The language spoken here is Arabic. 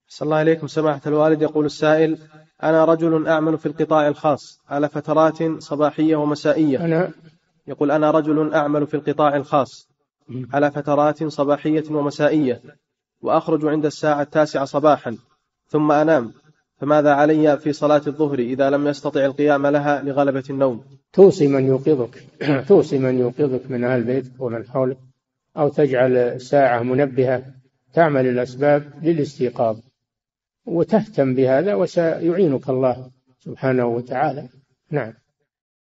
صلى الله عليكم سماحة الوالد. يقول السائل: أنا رجل أعمل في القطاع الخاص على فترات صباحية ومسائية. يقول: أنا رجل أعمل في القطاع الخاص على فترات صباحية ومسائية، وأخرج عند الساعة 9 صباحا ثم أنام، فماذا علي في صلاة الظهر إذا لم يستطع القيام لها لغلبة النوم؟ توصي من يوقظك توصي من يوقظك من أهل بيتك ومن حولك، أو تجعل ساعة منبهة تعمل الأسباب للاستيقاظ، وتهتم بهذا وسيعينك الله سبحانه وتعالى. نعم.